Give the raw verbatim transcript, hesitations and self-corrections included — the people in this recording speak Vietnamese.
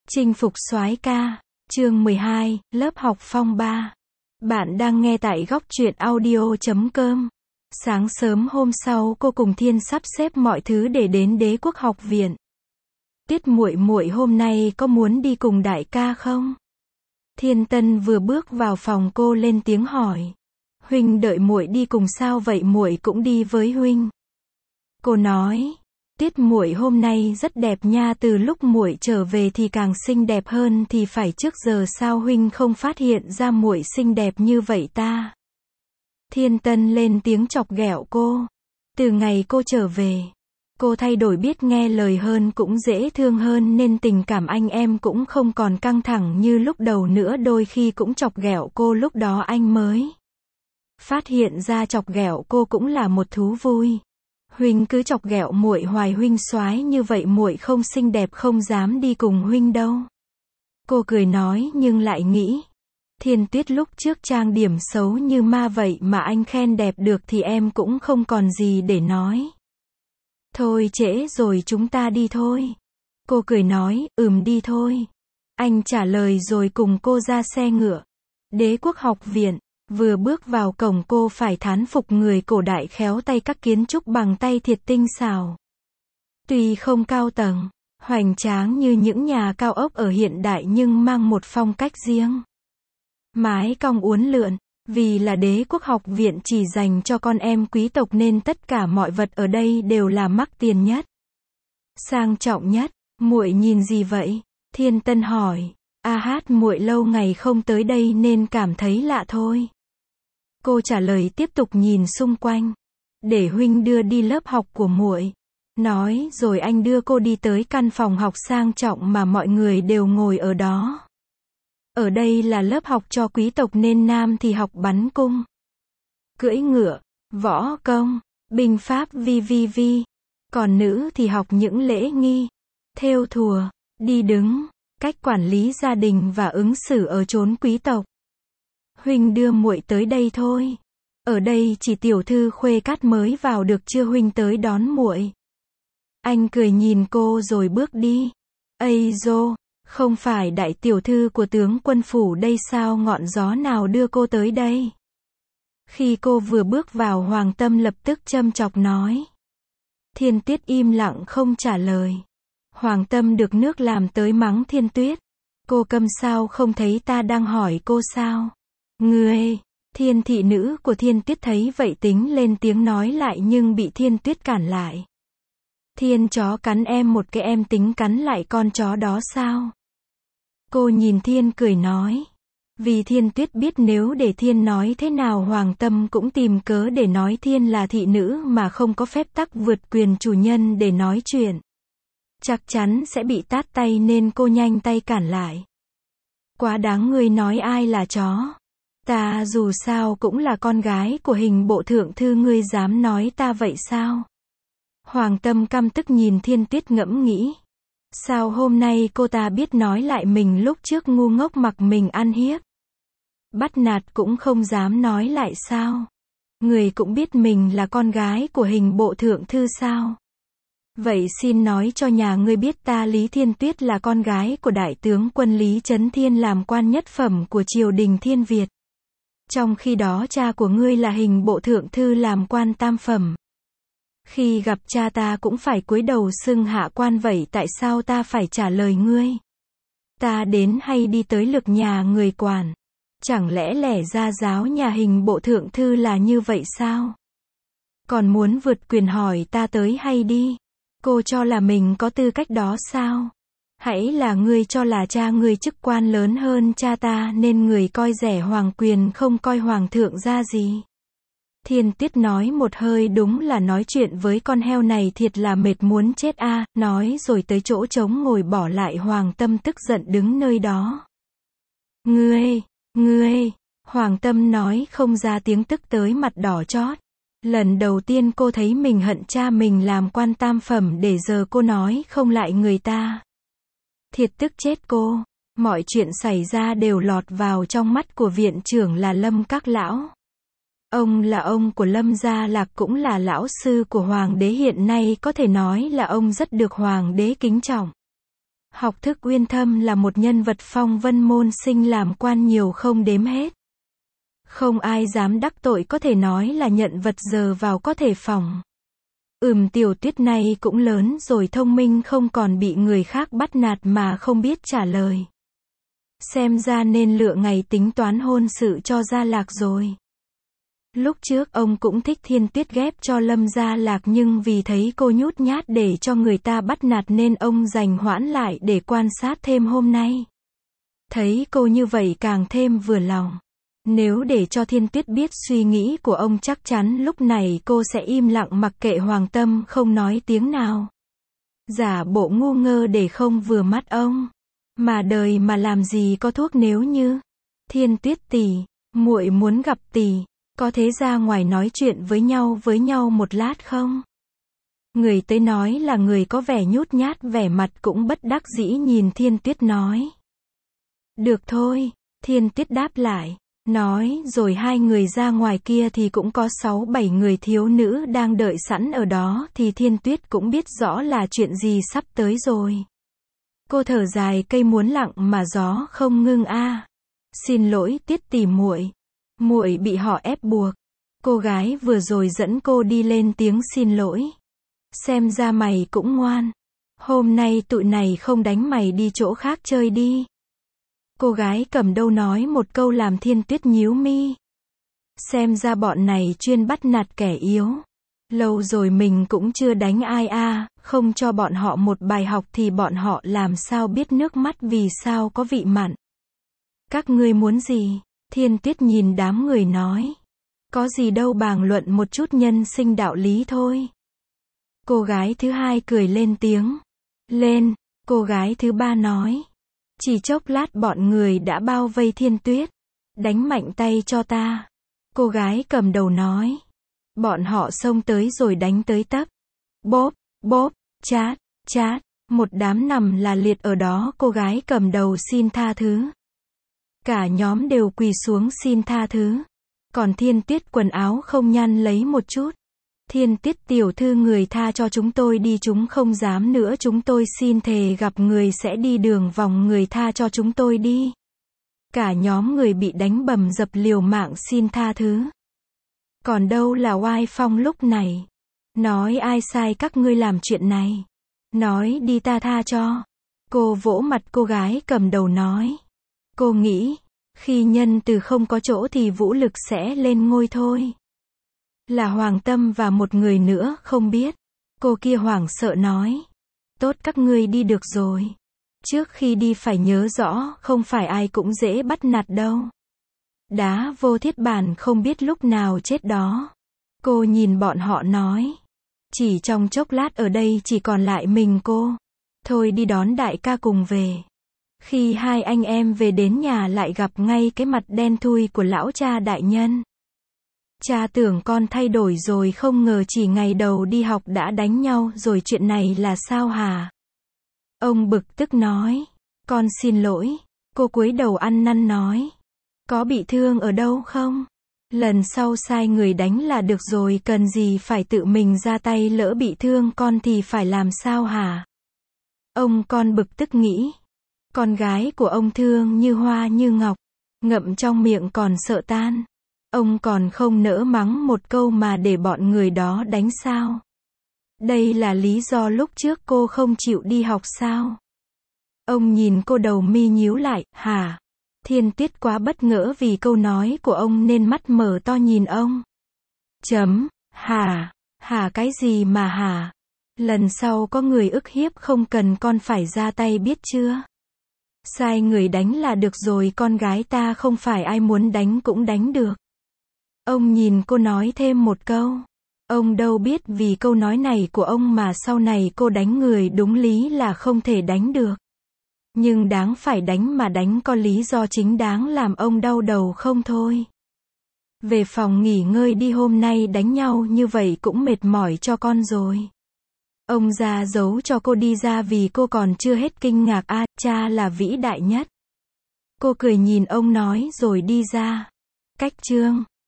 Chinh phục soái ca, chương mười hai, lớp học phong ba. Bạn đang nghe tại góc truyện audio chấm com. Sáng sớm hôm sau cô cùng Thiên sắp xếp mọi thứ để đến Đế Quốc học viện. Tiết muội muội hôm nay có muốn đi cùng đại ca không? Thiên Tân vừa bước vào phòng cô lên tiếng hỏi. Huynh đợi muội đi cùng sao vậy, muội cũng đi với huynh. Cô nói. Tiết muội hôm nay rất đẹp nha, từ lúc muội trở về thì càng xinh đẹp hơn thì phải, trước giờ sao huynh không phát hiện ra muội xinh đẹp như vậy ta? Thiên Tân lên tiếng chọc ghẹo cô. Từ ngày cô trở về, cô thay đổi, biết nghe lời hơn, cũng dễ thương hơn, nên tình cảm anh em cũng không còn căng thẳng như lúc đầu nữa, đôi khi cũng chọc ghẹo cô, lúc đó anh mới phát hiện ra chọc ghẹo cô cũng là một thú vui. Huynh cứ chọc ghẹo muội hoài, huynh soái như vậy muội không xinh đẹp không dám đi cùng huynh đâu. Cô cười nói nhưng lại nghĩ, Thiên Tuyết lúc trước trang điểm xấu như ma vậy mà anh khen đẹp được thì em cũng không còn gì để nói. Thôi trễ rồi, chúng ta đi thôi. Cô cười nói, ừm đi thôi. Anh trả lời rồi cùng cô ra xe ngựa. Đế Quốc học viện. Vừa bước vào cổng cô phải thán phục người cổ đại khéo tay, các kiến trúc bằng tay thiệt tinh xảo. Tuy không cao tầng, hoành tráng như những nhà cao ốc ở hiện đại nhưng mang một phong cách riêng. Mái cong uốn lượn, vì là Đế Quốc học viện chỉ dành cho con em quý tộc nên tất cả mọi vật ở đây đều là mắc tiền nhất, sang trọng nhất. Muội nhìn gì vậy? Thiên Tân hỏi. A hát, muội lâu ngày không tới đây nên cảm thấy lạ thôi. Cô trả lời, tiếp tục nhìn xung quanh. Để huynh đưa đi lớp học của muội. Nói rồi anh đưa cô đi tới căn phòng học sang trọng mà mọi người đều ngồi ở đó. Ở đây là lớp học cho quý tộc nên nam thì học bắn cung, cưỡi ngựa, võ công, binh pháp vi vi vi. Còn nữ thì học những lễ nghi, thêu thùa, đi đứng, cách quản lý gia đình và ứng xử ở chốn quý tộc. Huynh đưa muội tới đây thôi. Ở đây chỉ tiểu thư khuê cát mới vào được, chưa huynh tới đón muội. Anh cười nhìn cô rồi bước đi. Ây dô, không phải đại tiểu thư của tướng quân phủ đây sao, ngọn gió nào đưa cô tới đây? Khi cô vừa bước vào, Hoàng Tâm lập tức châm chọc nói. Thiên Tuyết im lặng không trả lời. Hoàng Tâm được nước làm tới mắng Thiên Tuyết. Cô câm sao, không thấy ta đang hỏi cô sao? Ngươi, Thiên thị nữ của Thiên Tuyết thấy vậy tính lên tiếng nói lại nhưng bị Thiên Tuyết cản lại. Thiên chó cắn em một cái, em tính cắn lại con chó đó sao? Cô nhìn Thiên cười nói. Vì Thiên Tuyết biết nếu để Thiên nói thế nào Hoàng Tâm cũng tìm cớ để nói Thiên là thị nữ mà không có phép tắc vượt quyền chủ nhân để nói chuyện, chắc chắn sẽ bị tát tay nên cô nhanh tay cản lại. Quá đáng, ngươi nói ai là chó? Ta dù sao cũng là con gái của hình bộ thượng thư, ngươi dám nói ta vậy sao? Hoàng Tâm căm tức nhìn Thiên Tuyết ngẫm nghĩ. Sao hôm nay cô ta biết nói lại mình, lúc trước ngu ngốc mặc mình ăn hiếp, bắt nạt cũng không dám nói lại sao? Người cũng biết mình là con gái của hình bộ thượng thư sao? Vậy xin nói cho nhà ngươi biết ta Lý Thiên Tuyết là con gái của đại tướng quân Lý Chấn Thiên, làm quan nhất phẩm của triều đình Thiên Việt. Trong khi đó cha của ngươi là hình bộ thượng thư, làm quan tam phẩm. Khi gặp cha ta cũng phải cúi đầu xưng hạ quan, vậy tại sao ta phải trả lời ngươi? Ta đến hay đi tới lực nhà người quản? Chẳng lẽ lẽ ra giáo nhà hình bộ thượng thư là như vậy sao? Còn muốn vượt quyền hỏi ta tới hay đi? Cô cho là mình có tư cách đó sao? Hãy là ngươi cho là cha ngươi chức quan lớn hơn cha ta nên người coi rẻ hoàng quyền, không coi hoàng thượng ra gì. Thiên Tuyết nói một hơi, đúng là nói chuyện với con heo này thiệt là mệt muốn chết a, à, nói rồi tới chỗ trống ngồi bỏ lại Hoàng Tâm tức giận đứng nơi đó. Ngươi, ngươi, Hoàng Tâm nói không ra tiếng, tức tới mặt đỏ chót. Lần đầu tiên cô thấy mình hận cha mình làm quan tam phẩm để giờ cô nói không lại người ta. Thiệt tức chết cô. Mọi chuyện xảy ra đều lọt vào trong mắt của viện trưởng là Lâm Các Lão. Ông là ông của Lâm Gia Lạc, cũng là lão sư của Hoàng đế, hiện nay có thể nói là ông rất được Hoàng đế kính trọng. Học thức uyên thâm là một nhân vật phong vân môn sinh làm quan nhiều không đếm hết. Không ai dám đắc tội, có thể nói là nhận vật giờ vào có thể phòng. Ừm Tiểu Tuyết này cũng lớn rồi, thông minh không còn bị người khác bắt nạt mà không biết trả lời. Xem ra nên lựa ngày tính toán hôn sự cho Gia Lạc rồi. Lúc trước ông cũng thích Thiên Tuyết ghép cho Lâm Gia Lạc, nhưng vì thấy cô nhút nhát để cho người ta bắt nạt nên ông dành hoãn lại để quan sát thêm hôm nay. Thấy cô như vậy càng thêm vừa lòng. Nếu để cho Thiên Tuyết biết suy nghĩ của ông chắc chắn lúc này cô sẽ im lặng mặc kệ Hoàng Tâm không nói tiếng nào. Giả bộ ngu ngơ để không vừa mắt ông. Mà đời mà làm gì có thuốc nếu như. Thiên Tuyết tỷ, muội muốn gặp tỷ, có thế ra ngoài nói chuyện với nhau với nhau một lát không? Người tới nói là người có vẻ nhút nhát, vẻ mặt cũng bất đắc dĩ nhìn Thiên Tuyết nói. Được thôi, Thiên Tuyết đáp lại. Nói rồi hai người ra ngoài kia thì cũng có sáu bảy người thiếu nữ đang đợi sẵn ở đó, thì Thiên Tuyết cũng biết rõ là chuyện gì sắp tới rồi. Cô thở dài, cây muốn lặng mà gió không ngưng a. À. Xin lỗi Tuyết tỷ muội, muội bị họ ép buộc. Cô gái vừa rồi dẫn cô đi lên tiếng xin lỗi. Xem ra mày cũng ngoan. Hôm nay tụi này không đánh mày đi chỗ khác chơi đi. Cô gái cầm đâu nói một câu làm Thiên Tuyết nhíu mi. Xem ra bọn này chuyên bắt nạt kẻ yếu. Lâu rồi mình cũng chưa đánh ai a, à, không cho bọn họ một bài học thì bọn họ làm sao biết nước mắt vì sao có vị mặn. Các ngươi muốn gì? Thiên Tuyết nhìn đám người nói. Có gì đâu, bàn luận một chút nhân sinh đạo lý thôi. Cô gái thứ hai cười lên tiếng. Lên, cô gái thứ ba nói. Chỉ chốc lát bọn người đã bao vây Thiên Tuyết. Đánh mạnh tay cho ta. Cô gái cầm đầu nói. Bọn họ xông tới rồi đánh tới tấp. Bóp, bóp, chát, chát. Một đám nằm là liệt ở đó. Cô gái cầm đầu xin tha thứ. Cả nhóm đều quỳ xuống xin tha thứ. Còn Thiên Tuyết quần áo không nhăn lấy một chút. Thiên Tuyết tiểu thư, người tha cho chúng tôi đi, chúng không dám nữa, chúng tôi xin thề gặp người sẽ đi đường vòng, người tha cho chúng tôi đi. Cả nhóm người bị đánh bầm dập liều mạng xin tha thứ. Còn đâu là oai phong lúc này. Nói ai sai các ngươi làm chuyện này. Nói đi ta tha cho. Cô vỗ mặt cô gái cầm đầu nói. Cô nghĩ, khi nhân từ không có chỗ thì vũ lực sẽ lên ngôi thôi. Là Hoàng Tâm và một người nữa không biết. Cô kia hoảng sợ nói. Tốt, các ngươi đi được rồi. Trước khi đi phải nhớ rõ, không phải ai cũng dễ bắt nạt đâu. Đá vô thiết bản không biết lúc nào chết đó. Cô nhìn bọn họ nói. Chỉ trong chốc lát ở đây chỉ còn lại mình cô. Thôi đi đón đại ca cùng về. Khi hai anh em về đến nhà lại gặp ngay cái mặt đen thui của lão cha đại nhân. Cha tưởng con thay đổi rồi, không ngờ chỉ ngày đầu đi học đã đánh nhau rồi, chuyện này là sao hả? Ông bực tức nói. Con xin lỗi. Cô cúi đầu ăn năn nói. Có bị thương ở đâu không? Lần sau sai người đánh là được rồi, cần gì phải tự mình ra tay, lỡ bị thương con thì phải làm sao hả? Ông con bực tức nghĩ. Con gái của ông thương như hoa như ngọc, ngậm trong miệng còn sợ tan. Ông còn không nỡ mắng một câu mà để bọn người đó đánh sao? Đây là lý do lúc trước cô không chịu đi học sao? Ông nhìn cô, đầu mi nhíu lại. Hả? Thiên Tuyết quá bất ngờ vì câu nói của ông nên mắt mở to nhìn ông. Chấm. Hả? Hả cái gì mà hả? Lần sau có người ức hiếp không cần con phải ra tay, biết chưa? Sai người đánh là được rồi, con gái ta không phải ai muốn đánh cũng đánh được. Ông nhìn cô nói thêm một câu. Ông đâu biết vì câu nói này của ông mà sau này cô đánh người đúng lý là không thể đánh được. Nhưng đáng phải đánh mà đánh có lý do chính đáng làm ông đau đầu không thôi. Về phòng nghỉ ngơi đi, hôm nay đánh nhau như vậy cũng mệt mỏi cho con rồi. Ông ra giấu cho cô đi ra vì cô còn chưa hết kinh ngạc. A, à, cha là vĩ đại nhất. Cô cười nhìn ông nói rồi đi ra. Cách chương